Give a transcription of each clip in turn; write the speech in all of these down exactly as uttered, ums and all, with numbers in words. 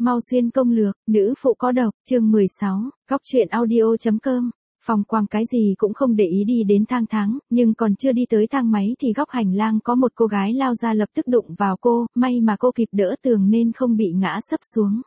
Mau xuyên công lược, nữ phụ có độc, chương mười sáu, Góc truyện audio.com. Phong Quang cái gì cũng không để ý đi đến thang tháng, nhưng còn chưa đi tới thang máy thì góc hành lang có một cô gái lao ra lập tức đụng vào cô, may mà cô kịp đỡ tường nên không bị ngã sấp xuống.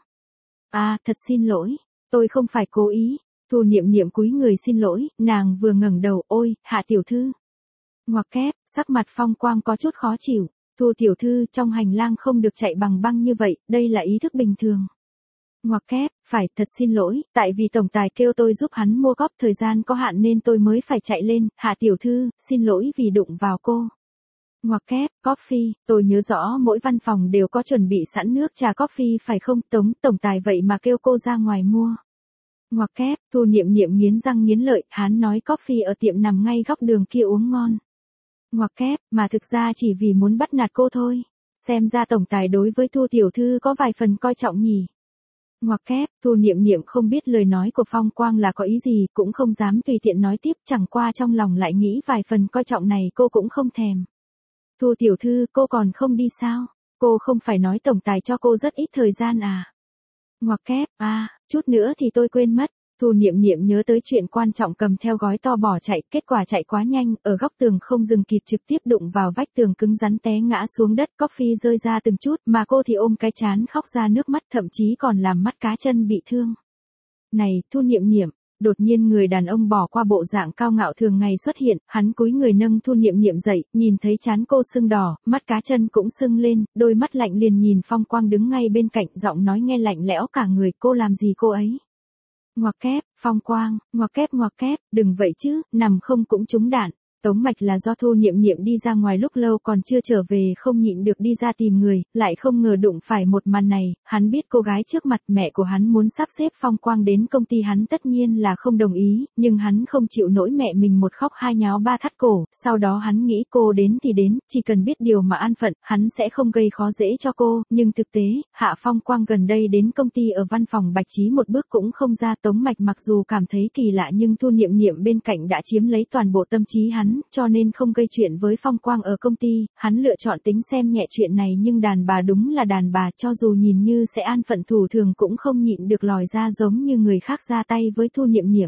À, thật xin lỗi, tôi không phải cố ý. Thu Niệm Niệm cúi người xin lỗi, nàng vừa ngẩng đầu, ôi, Hạ tiểu thư. Ngoặc kép, sắc mặt Phong Quang có chút khó chịu. Thu tiểu thư, trong hành lang không được chạy bằng băng như vậy, đây là ý thức bình thường. Ngoặc kép, phải, thật xin lỗi, tại vì tổng tài kêu tôi giúp hắn mua góp, thời gian có hạn nên tôi mới phải chạy lên, Hạ tiểu thư, xin lỗi vì đụng vào cô. Ngoặc kép, coffee, tôi nhớ rõ mỗi văn phòng đều có chuẩn bị sẵn nước trà coffee phải không, Tống tổng tài vậy mà kêu cô ra ngoài mua. Ngoặc kép, Thu Niệm Niệm nghiến răng nghiến lợi, hắn nói coffee ở tiệm nằm ngay góc đường kia uống ngon. Ngoặc kép, mà thực ra chỉ vì muốn bắt nạt cô thôi. Xem ra tổng tài đối với Thu tiểu thư có vài phần coi trọng nhỉ. Ngoặc kép, Thu Niệm Niệm không biết lời nói của Phong Quang là có ý gì, cũng không dám tùy tiện nói tiếp, chẳng qua trong lòng lại nghĩ vài phần coi trọng này cô cũng không thèm. Thu tiểu thư, cô còn không đi sao? Cô không phải nói tổng tài cho cô rất ít thời gian à? Ngoặc kép, à, chút nữa thì tôi quên mất. Thu Niệm Niệm nhớ tới chuyện quan trọng cầm theo gói to bỏ chạy, kết quả chạy quá nhanh, ở góc tường không dừng kịp trực tiếp đụng vào vách tường cứng rắn té ngã xuống đất, coffee rơi ra từng chút, mà cô thì ôm cái trán khóc ra nước mắt, thậm chí còn làm mắt cá chân bị thương. Này, Thu Niệm Niệm, đột nhiên người đàn ông bỏ qua bộ dạng cao ngạo thường ngày xuất hiện, hắn cúi người nâng Thu Niệm Niệm dậy, nhìn thấy trán cô sưng đỏ, mắt cá chân cũng sưng lên, đôi mắt lạnh liền nhìn Phong Quang đứng ngay bên cạnh, giọng nói nghe lạnh lẽo cả người, cô làm gì cô ấy? Ngoặc kép, Phong Quang, ngoặc kép ngoặc kép, đừng vậy chứ, nằm không cũng trúng đạn. Tống mạch là do Thu Niệm Niệm đi ra ngoài lúc lâu còn chưa trở về không nhịn được đi ra tìm người, lại không ngờ đụng phải một màn này, hắn biết cô gái trước mặt mẹ của hắn muốn sắp xếp Phong Quang đến công ty hắn tất nhiên là không đồng ý, nhưng hắn không chịu nổi mẹ mình một khóc hai nháo ba thắt cổ, sau đó hắn nghĩ cô đến thì đến, chỉ cần biết điều mà an phận, hắn sẽ không gây khó dễ cho cô, nhưng thực tế, Hạ Phong Quang gần đây đến công ty ở văn phòng Bạch Trí một bước cũng không ra. Tống mạch mặc dù cảm thấy kỳ lạ nhưng Thu Niệm Niệm bên cạnh đã chiếm lấy toàn bộ tâm trí hắn, cho nên không gây chuyện với Phong Quang ở công ty, hắn lựa chọn tính xem nhẹ chuyện này nhưng đàn bà đúng là đàn bà, cho dù nhìn như sẽ an phận thủ thường cũng không nhịn được lòi ra giống như người khác ra tay với Thu Niệm Niệm.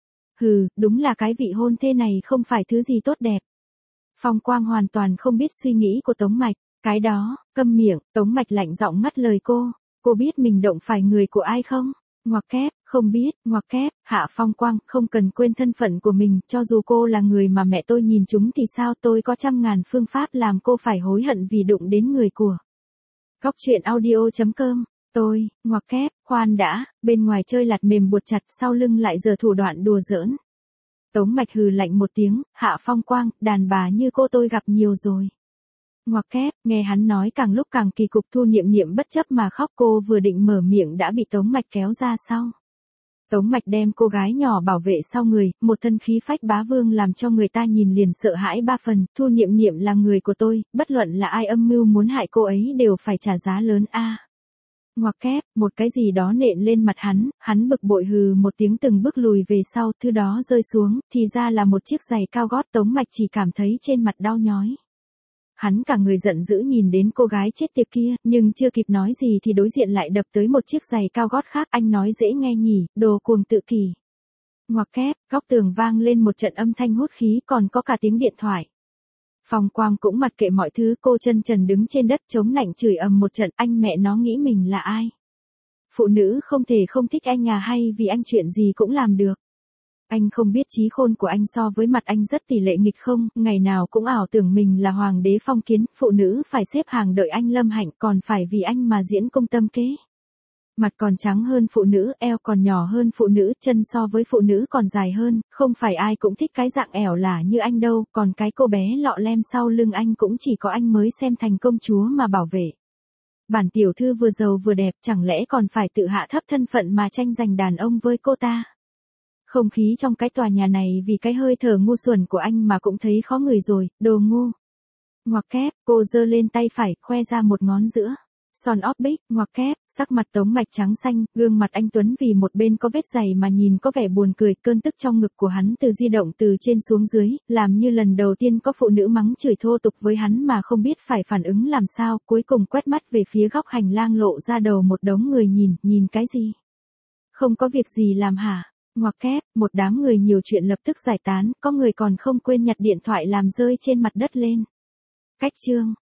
Hừ, đúng là cái vị hôn thê này không phải thứ gì tốt đẹp. Phong Quang hoàn toàn không biết suy nghĩ của Tống mạch, cái đó, câm miệng, Tống mạch lạnh giọng ngắt lời cô, cô biết mình động phải người của ai không? Ngoặc kép, không biết, ngoặc kép, Hạ Phong Quang, không cần quên thân phận của mình, cho dù cô là người mà mẹ tôi nhìn chúng thì sao, tôi có trăm ngàn phương pháp làm cô phải hối hận vì đụng đến người của. Góc truyện audio.com, tôi, ngoặc kép, khoan đã, bên ngoài chơi lạt mềm buộc chặt, sau lưng lại giở thủ đoạn đùa giỡn. Tống mạch hừ lạnh một tiếng, Hạ Phong Quang, đàn bà như cô tôi gặp nhiều rồi. Ngoặc kép, nghe hắn nói càng lúc càng kỳ cục. Thu Niệm Niệm bất chấp mà khóc, cô vừa định mở miệng đã bị Tống mạch kéo ra sau. Tống mạch đem cô gái nhỏ bảo vệ sau người, một thân khí phách bá vương làm cho người ta nhìn liền sợ hãi ba phần. Thu Niệm Niệm là người của tôi, bất luận là ai âm mưu muốn hại cô ấy đều phải trả giá lớn a. À. Ngoặc kép, một cái gì đó nện lên mặt hắn, hắn bực bội hừ một tiếng từng bước lùi về sau, thứ đó rơi xuống, thì ra là một chiếc giày cao gót. Tống mạch chỉ cảm thấy trên mặt đau nhói. Hắn cả người giận dữ nhìn đến cô gái chết tiệt kia, nhưng chưa kịp nói gì thì đối diện lại đập tới một chiếc giày cao gót khác, anh nói dễ nghe nhỉ, đồ cuồng tự kỷ. Ngoặc kép, góc tường vang lên một trận âm thanh hút khí, còn có cả tiếng điện thoại. Phong Quang cũng mặc kệ mọi thứ, cô chân trần đứng trên đất chống lạnh chửi ầm một trận, anh mẹ nó nghĩ mình là ai? Phụ nữ không thể không thích anh à, hay vì anh chuyện gì cũng làm được? Anh không biết trí khôn của anh so với mặt anh rất tỷ lệ nghịch không, ngày nào cũng ảo tưởng mình là hoàng đế phong kiến, phụ nữ phải xếp hàng đợi anh lâm hạnh, còn phải vì anh mà diễn công tâm kế. Mặt còn trắng hơn phụ nữ, eo còn nhỏ hơn phụ nữ, chân so với phụ nữ còn dài hơn, không phải ai cũng thích cái dạng ẻo lả như anh đâu, còn cái cô bé lọ lem sau lưng anh cũng chỉ có anh mới xem thành công chúa mà bảo vệ. Bản tiểu thư vừa giàu vừa đẹp, chẳng lẽ còn phải tự hạ thấp thân phận mà tranh giành đàn ông với cô ta? Không khí trong cái tòa nhà này vì cái hơi thở ngu xuẩn của anh mà cũng thấy khó người rồi, đồ ngu. Ngoặc kép, cô giơ lên tay phải, khoe ra một ngón giữa. Son óp bích, ngoặc kép, sắc mặt Tống Mạch trắng xanh, gương mặt anh Tuấn vì một bên có vết dày mà nhìn có vẻ buồn cười, cơn tức trong ngực của hắn từ di động từ trên xuống dưới, làm như lần đầu tiên có phụ nữ mắng chửi thô tục với hắn mà không biết phải phản ứng làm sao, cuối cùng quét mắt về phía góc hành lang lộ ra đầu một đống người nhìn, nhìn cái gì? Không có việc gì làm hả? Ngoặc kép, một đám người nhiều chuyện lập tức giải tán, có người còn không quên nhặt điện thoại làm rơi trên mặt đất lên. Cách chương